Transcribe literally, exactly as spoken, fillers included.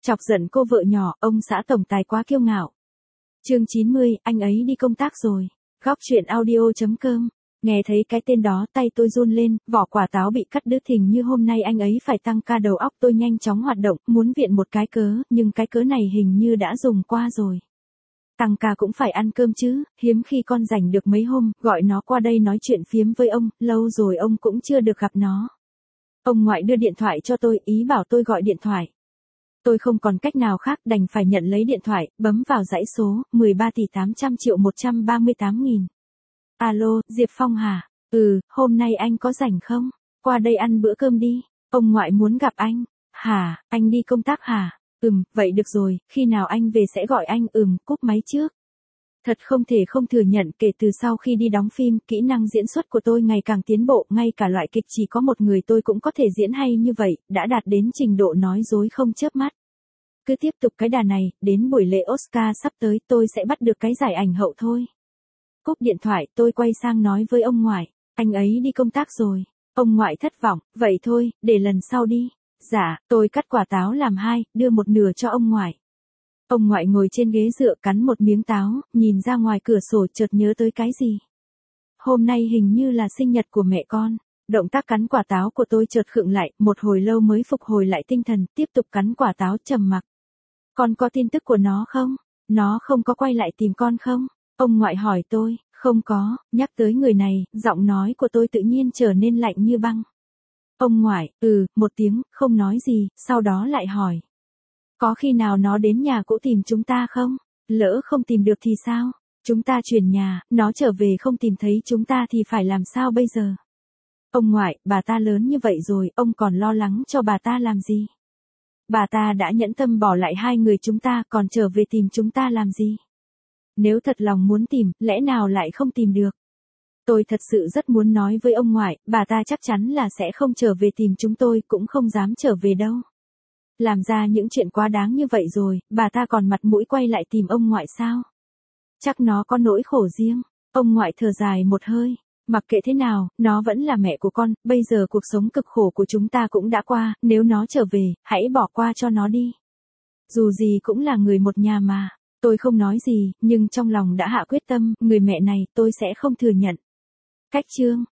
Chọc giận cô vợ nhỏ, ông xã tổng tài quá kiêu ngạo. Chương chín mươi, anh ấy đi công tác rồi. Góc truyện audio chấm com. Nghe thấy cái tên đó tay tôi run lên, vỏ quả táo bị cắt đứt, hình như hôm nay anh ấy phải tăng ca, đầu óc tôi nhanh chóng hoạt động, muốn viện một cái cớ, nhưng cái cớ này hình như đã dùng qua rồi. Tăng ca cũng phải ăn cơm chứ, hiếm khi con rảnh được mấy hôm, gọi nó qua đây nói chuyện phiếm với ông, lâu rồi ông cũng chưa được gặp nó. Ông ngoại đưa điện thoại cho tôi, ý bảo tôi gọi điện thoại. Tôi không còn cách nào khác, đành phải nhận lấy điện thoại, bấm vào dãy số, mười ba tỷ tám trăm triệu một trăm ba mươi tám nghìn. Alo, Diệp Phong hả? Ừ, hôm nay anh có rảnh không? Qua đây ăn bữa cơm đi. Ông ngoại muốn gặp anh. Hả, anh đi công tác hả? Ừm, vậy được rồi, khi nào anh về sẽ gọi anh. Ừm, cúp máy trước. Thật không thể không thừa nhận, kể từ sau khi đi đóng phim, kỹ năng diễn xuất của tôi ngày càng tiến bộ, ngay cả loại kịch chỉ có một người tôi cũng có thể diễn hay như vậy, đã đạt đến trình độ nói dối không chớp mắt. Cứ tiếp tục cái đà này, đến buổi lễ Oscar sắp tới tôi sẽ bắt được cái giải ảnh hậu thôi. Cúp điện thoại, tôi quay sang nói với ông ngoại, anh ấy đi công tác rồi. Ông ngoại thất vọng, vậy thôi, để lần sau đi. Dạ, tôi cắt quả táo làm hai, đưa một nửa cho ông ngoại. Ông ngoại ngồi trên ghế dựa cắn một miếng táo, nhìn ra ngoài cửa sổ chợt nhớ tới cái gì. Hôm nay hình như là sinh nhật của mẹ con. Động tác cắn quả táo của tôi chợt khựng lại, một hồi lâu mới phục hồi lại tinh thần, tiếp tục cắn quả táo trầm mặc. Con có tin tức của nó không? Nó không có quay lại tìm con không? Ông ngoại hỏi tôi, không có, nhắc tới người này, giọng nói của tôi tự nhiên trở nên lạnh như băng. Ông ngoại, ừ, một tiếng, không nói gì, sau đó lại hỏi. Có khi nào nó đến nhà cũ tìm chúng ta không? Lỡ không tìm được thì sao? Chúng ta chuyển nhà, nó trở về không tìm thấy chúng ta thì phải làm sao bây giờ? Ông ngoại, bà ta lớn như vậy rồi, ông còn lo lắng cho bà ta làm gì? Bà ta đã nhẫn tâm bỏ lại hai người chúng ta, còn trở về tìm chúng ta làm gì? Nếu thật lòng muốn tìm, lẽ nào lại không tìm được? Tôi thật sự rất muốn nói với ông ngoại, bà ta chắc chắn là sẽ không trở về tìm chúng tôi, cũng không dám trở về đâu. Làm ra những chuyện quá đáng như vậy rồi, bà ta còn mặt mũi quay lại tìm ông ngoại sao? Chắc nó có nỗi khổ riêng. Ông ngoại thở dài một hơi. Mặc kệ thế nào, nó vẫn là mẹ của con, bây giờ cuộc sống cực khổ của chúng ta cũng đã qua, nếu nó trở về, hãy bỏ qua cho nó đi. Dù gì cũng là người một nhà mà. Tôi không nói gì, nhưng trong lòng đã hạ quyết tâm, người mẹ này, tôi sẽ không thừa nhận. Cách chương